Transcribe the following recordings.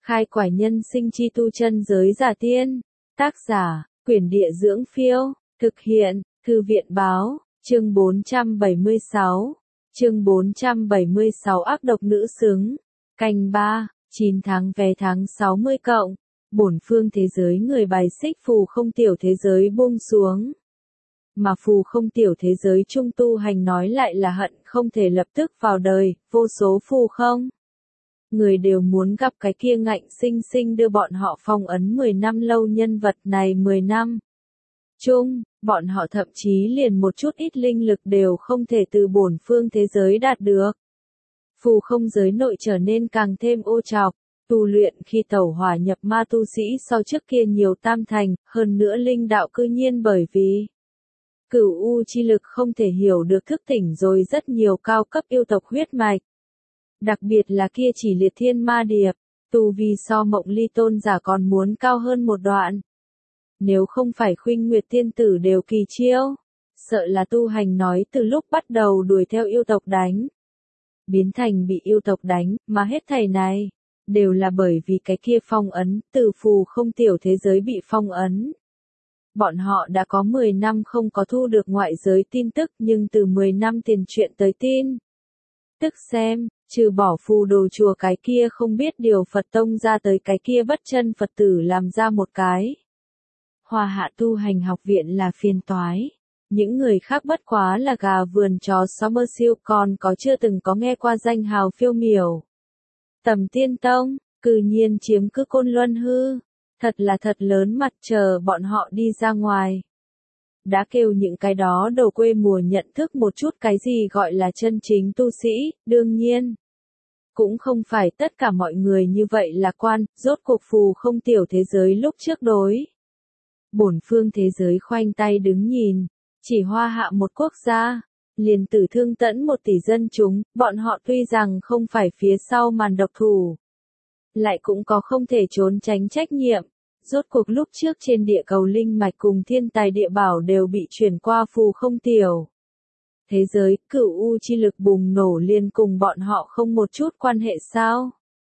Khai quải nhân sinh chi tu chân giới giả tiên. Tác giả, Quyển Địa Dưỡng Phiêu. Thực hiện, Thư viện Báo. Chương 476. Chương 476 ác độc nữ xứng. Canh 3, 9 tháng vé tháng 60 cộng. Bổn phương thế giới người bài xích phù không tiểu thế giới buông xuống. Mà phù không tiểu thế giới trung tu hành nói lại là hận không thể lập tức vào đời, vô số phù không. Người đều muốn gặp cái kia ngạnh sinh sinh đưa bọn họ phong ấn 10 năm lâu nhân vật này 10 năm. Chung, bọn họ thậm chí liền một chút ít linh lực đều không thể từ bổn phương thế giới đạt được. Phù không giới nội trở nên càng thêm ô trọc, tu luyện khi tẩu hỏa nhập ma tu sĩ so trước kia nhiều tam thành, hơn nữa linh đạo cư nhiên bởi vì cửu u chi lực không thể hiểu được thức tỉnh rồi rất nhiều cao cấp yêu tộc huyết mạch. Đặc biệt là kia chỉ liệt thiên ma điệp, tu vi so mộng ly tôn giả còn muốn cao hơn một đoạn. Nếu không phải khuynh nguyệt tiên tử đều kỳ chiêu, sợ là tu hành nói từ lúc bắt đầu đuổi theo yêu tộc đánh. Biến thành bị yêu tộc đánh, mà hết thảy này, đều là bởi vì cái kia phong ấn, từ phù không tiểu thế giới bị phong ấn. Bọn họ đã có 10 năm không có thu được ngoại giới tin tức nhưng từ 10 năm tiền chuyện tới tin. Tức xem, trừ bỏ phù đồ chùa cái kia không biết điều Phật tông ra tới cái kia bất chân Phật tử làm ra một cái. Hoa hạ tu hành học viện là phiền toái. Những người khác bất quá là gà vườn chó summer siêu còn có chưa từng có nghe qua danh hào phiêu miểu. Tầm tiên tông, cư nhiên chiếm cứ Côn Luân hư. Thật là thật lớn mặt chờ bọn họ đi ra ngoài. Đã kêu những cái đó đầu quê mùa nhận thức một chút cái gì gọi là chân chính tu sĩ, đương nhiên. Cũng không phải tất cả mọi người như vậy lạc quan, rốt cuộc phù không tiểu thế giới lúc trước đối. Bổn phương thế giới khoanh tay đứng nhìn, chỉ hoa hạ một quốc gia, liền tử thương tẫn 1 tỷ dân chúng, bọn họ tuy rằng không phải phía sau màn độc thủ. Lại cũng có không thể trốn tránh trách nhiệm. Rốt cuộc lúc trước trên địa cầu linh mạch cùng thiên tài địa bảo đều bị chuyển qua phù không tiểu thế giới, cửu u chi lực bùng nổ liền cùng bọn họ không một chút quan hệ sao?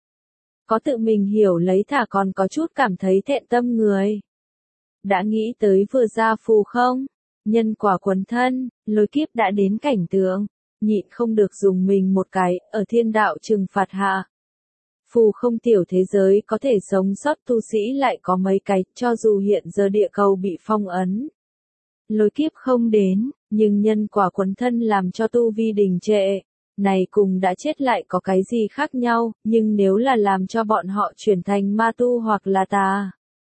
Có tự mình hiểu lấy thả còn có chút cảm thấy thẹn tâm người. Đã nghĩ tới vừa ra phù không? Nhân quả quấn thân, lôi kiếp đã đến cảnh tượng, nhịn không được dùng mình một cái, ở thiên đạo trừng phạt hạ. Phù không tiểu thế giới có thể sống sót tu sĩ lại có mấy cái, cho dù hiện giờ địa cầu bị phong ấn. Lôi kiếp không đến, nhưng nhân quả quấn thân làm cho tu vi đình trệ. Này cùng đã chết lại có cái gì khác nhau, nhưng nếu là làm cho bọn họ chuyển thành ma tu hoặc là tà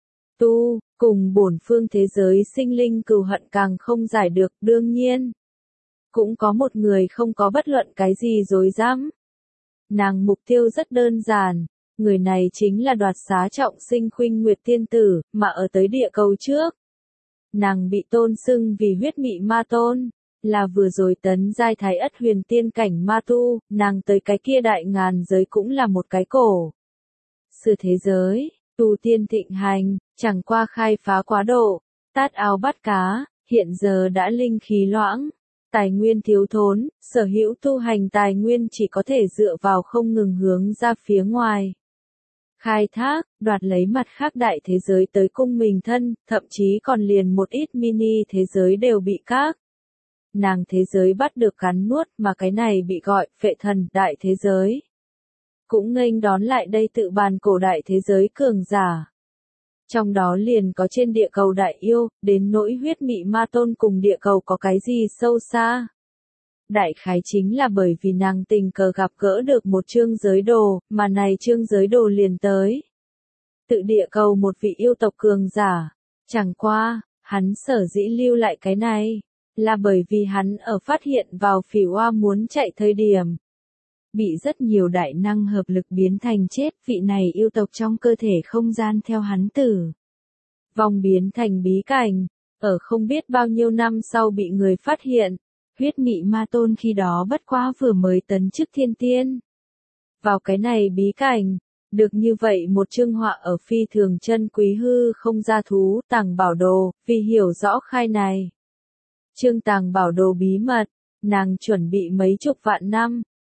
tu, cùng bổn phương thế giới sinh linh cừu hận càng không giải được, đương nhiên. Cũng có một người không có bất luận cái gì dối dám. Nàng mục tiêu rất đơn giản, người này chính là đoạt xá trọng sinh khuynh nguyệt tiên tử, mà ở tới địa cầu trước. Nàng bị tôn xưng vì huyết mị ma tôn, là vừa rồi tấn giai thái ất huyền tiên cảnh ma tu, nàng tới cái kia đại ngàn giới cũng là một cái cổ. Sự thế giới, tu tiên thịnh hành, chẳng qua khai phá quá độ, tát ao bắt cá, hiện giờ đã linh khí loãng. Tài nguyên thiếu thốn, sở hữu tu hành tài nguyên chỉ có thể dựa vào không ngừng hướng ra phía ngoài. Khai thác, đoạt lấy mặt khác đại thế giới tới cung mình thân, thậm chí còn liền một ít mini thế giới đều bị các nàng thế giới bắt được cắn nuốt mà cái này bị gọi phệ thần đại thế giới. Cũng nghênh đón lại đây tự bàn cổ đại thế giới cường giả. Trong đó liền có trên địa cầu đại yêu, đến nỗi huyết mị ma tôn cùng địa cầu có cái gì sâu xa. Đại khái chính là bởi vì nàng tình cờ gặp gỡ được một chương giới đồ, mà này chương giới đồ liền tới. Tự địa cầu một vị yêu tộc cường giả. Chẳng qua, hắn sở dĩ lưu lại cái này, là bởi vì hắn ở phát hiện vào phỉ oa muốn chạy thời điểm. Bị rất nhiều đại năng hợp lực biến thành chết, vị này yêu tộc trong cơ thể không gian theo hắn tử vong biến thành bí cảnh, ở không biết bao nhiêu năm sau bị người phát hiện, huyết mị ma tôn khi đó bất quá vừa mới tấn chức thiên tiên. Vào cái này bí cảnh, được như vậy một chương họa ở phi thường chân quý hư không gia thú tàng bảo đồ, vì hiểu rõ khai này. Chương tàng bảo đồ bí mật, nàng chuẩn bị mấy chục vạn năm.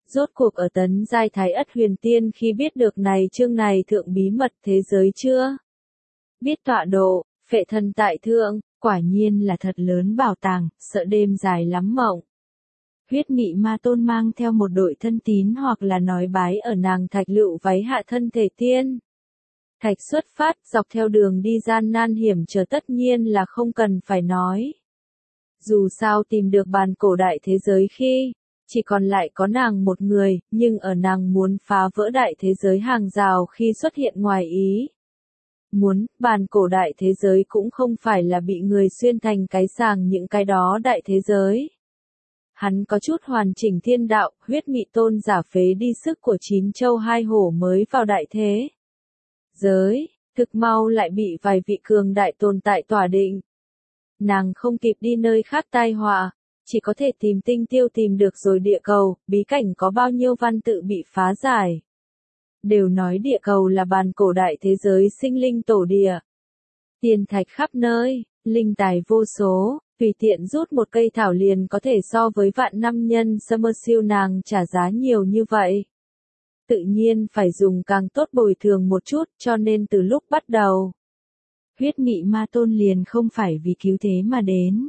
Rốt cuộc ở tấn giai Thái Ất Huyền Tiên khi biết được chương này thượng bí mật thế giới chưa? Biết tọa độ, phệ thân tại thượng, quả nhiên là thật lớn bảo tàng, sợ đêm dài lắm mộng. Huyết Mị Ma Tôn mang theo một đội thân tín hoặc là nói bái ở nàng Thạch Lựu váy hạ thân thể tiên. Thạch xuất phát, dọc theo đường đi gian nan hiểm trở tất nhiên là không cần phải nói. Dù sao tìm được bàn cổ đại thế giới khi, chỉ còn lại có nàng một người, nhưng ở nàng muốn phá vỡ đại thế giới hàng rào khi xuất hiện ngoài ý. Bàn cổ đại thế giới cũng không phải là bị người xuyên thành cái sàng những cái đó đại thế giới. Hắn có chút hoàn chỉnh thiên đạo, Huyết Mị Tôn giả phế đi sức của 9 châu 2 hổ mới vào đại thế giới, thực mau lại bị vài vị cường đại tồn tại tỏa định. Nàng không kịp đi nơi khác tai họa, chỉ có thể tìm tinh tiêu tìm được rồi địa cầu, bí cảnh có bao nhiêu văn tự bị phá giải. Đều nói địa cầu là bàn cổ đại thế giới sinh linh tổ địa. Tiền thạch khắp nơi, linh tài vô số, tùy tiện rút một cây thảo liền có thể so với vạn năm nhân summer siêu nàng trả giá nhiều như vậy. Tự nhiên phải dùng càng tốt bồi thường một chút, cho nên từ lúc bắt đầu, Huyết Mị Ma Tôn liền không phải vì cứu thế mà đến,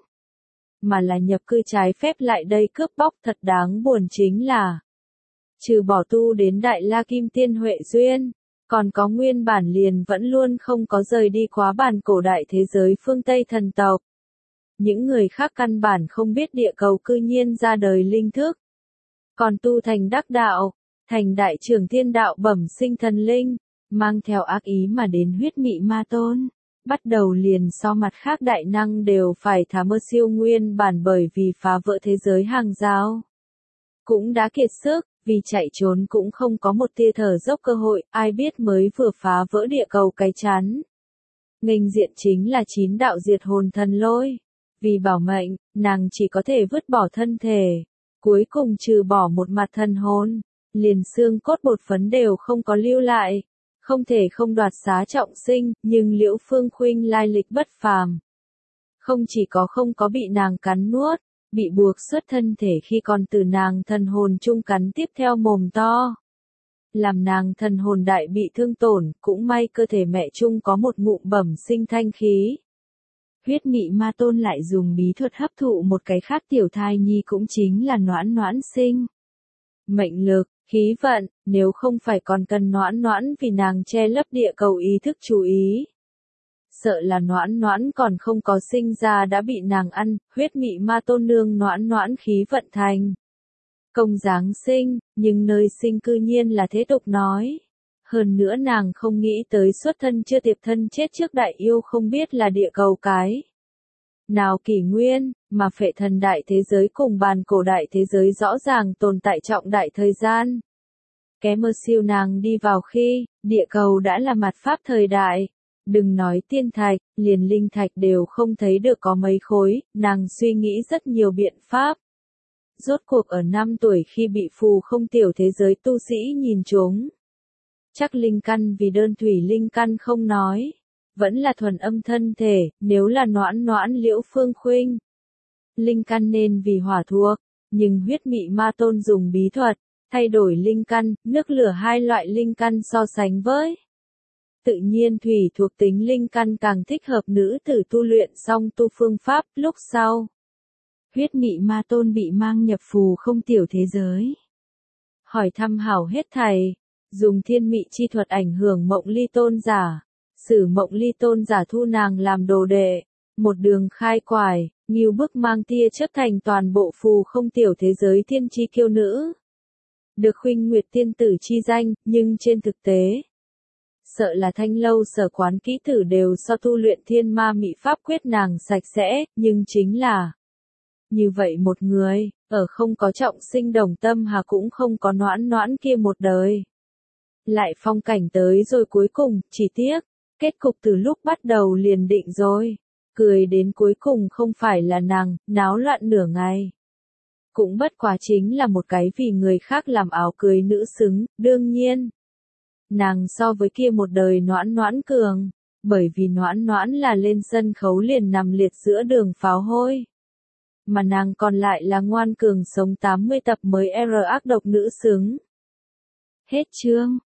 mà là nhập cư trái phép lại đây cướp bóc. Thật đáng buồn chính là, trừ bỏ tu đến Đại La Kim Tiên Huệ Duyên, còn có nguyên bản liền vẫn luôn không có rời đi quá bàn cổ đại thế giới phương Tây thần tộc. Những người khác căn bản không biết địa cầu cư nhiên ra đời linh thức. Còn tu thành đắc đạo, thành đại trưởng thiên đạo bẩm sinh thần linh, mang theo ác ý mà đến Huyết Mị Ma Tôn. Bắt đầu liền so mặt khác đại năng đều phải thả mơ siêu nguyên bản bởi vì phá vỡ thế giới hàng rào. Cũng đã kiệt sức, vì chạy trốn cũng không có một tia thở dốc cơ hội, ai biết mới vừa phá vỡ địa cầu cái chắn. Nghênh diện chính là 9 đạo diệt hồn thần lôi. Vì bảo mệnh, nàng chỉ có thể vứt bỏ thân thể. Cuối cùng trừ bỏ một mặt thần hồn, liền xương cốt bột phấn đều không có lưu lại. Không thể không đoạt xá trọng sinh, nhưng Liễu Phương Khuynh lai lịch bất phàm. Không chỉ không có bị nàng cắn nuốt, bị buộc xuất thân thể khi còn từ nàng thần hồn chung cắn tiếp theo mồm to. Làm nàng thần hồn đại bị thương tổn, cũng may cơ thể mẹ chung có một ngụm bẩm sinh thanh khí. Huyết Mị Ma Tôn lại dùng bí thuật hấp thụ một cái khác tiểu thai nhi cũng chính là Noãn Noãn sinh. Mệnh lực, khí vận, nếu không phải còn cần Noãn Noãn vì nàng che lấp địa cầu ý thức chú ý. Sợ là Noãn Noãn còn không có sinh ra đã bị nàng ăn, Huyết Mị Ma Tôn nương Noãn Noãn khí vận thành công giáng sinh, nhưng nơi sinh cư nhiên là thế tục nói. Hơn nữa nàng không nghĩ tới xuất thân chưa tiệp thân chết trước đại yêu không biết là địa cầu cái nào kỷ nguyên, mà phệ thần đại thế giới cùng bàn cổ đại thế giới rõ ràng tồn tại trọng đại thời gian. Cái mơ siêu nàng đi vào khi, địa cầu đã là mặt pháp thời đại. Đừng nói tiên thạch, liền linh thạch đều không thấy được có mấy khối, nàng suy nghĩ rất nhiều biện pháp. Rốt cuộc ở 5 tuổi khi bị phù không tiểu thế giới tu sĩ nhìn chúng. Chắc linh căn vì đơn thủy linh căn không nói. Vẫn là thuần âm thân thể, nếu là Noãn Noãn Liễu Phương Khuynh. Linh căn nên vì hỏa thuộc, nhưng Huyết Mị Ma Tôn dùng bí thuật, thay đổi linh căn, nước lửa hai loại linh căn so sánh với. Tự nhiên thủy thuộc tính linh căn càng thích hợp nữ tử tu luyện xong tu phương pháp, lúc sau. Huyết Mị Ma Tôn bị mang nhập phù không tiểu thế giới. Hỏi thăm hảo hết thầy, dùng thiên mị chi thuật ảnh hưởng Mộng Ly Tôn giả. Sử Mộng Ly Tôn giả thu nàng làm đồ đệ, một đường khai quải, nghiêu bức mang tia chớp thành toàn bộ phù không tiểu thế giới thiên chi kiêu nữ. Được Khuynh Nguyệt tiên tử chi danh, nhưng trên thực tế, sợ là Thanh Lâu Sở quán kỹ tử đều so tu luyện thiên ma mị pháp quyết nàng sạch sẽ, nhưng chính là như vậy một người, ở không có trọng sinh đồng tâm hà cũng không có Noãn Noãn kia một đời. Lại phong cảnh tới rồi cuối cùng, chỉ tiếc, kết cục từ lúc bắt đầu liền định rồi. Cười đến cuối cùng không phải là nàng, náo loạn nửa ngày. Cũng bất quá chính là một cái vì người khác làm áo cưới nữ xứng, đương nhiên. Nàng so với kia một đời Noãn Noãn cường, bởi vì Noãn Noãn là lên sân khấu liền nằm liệt giữa đường pháo hôi. mà nàng còn lại là ngoan cường sống 80 tập mới R ác độc nữ xứng. Hết chương.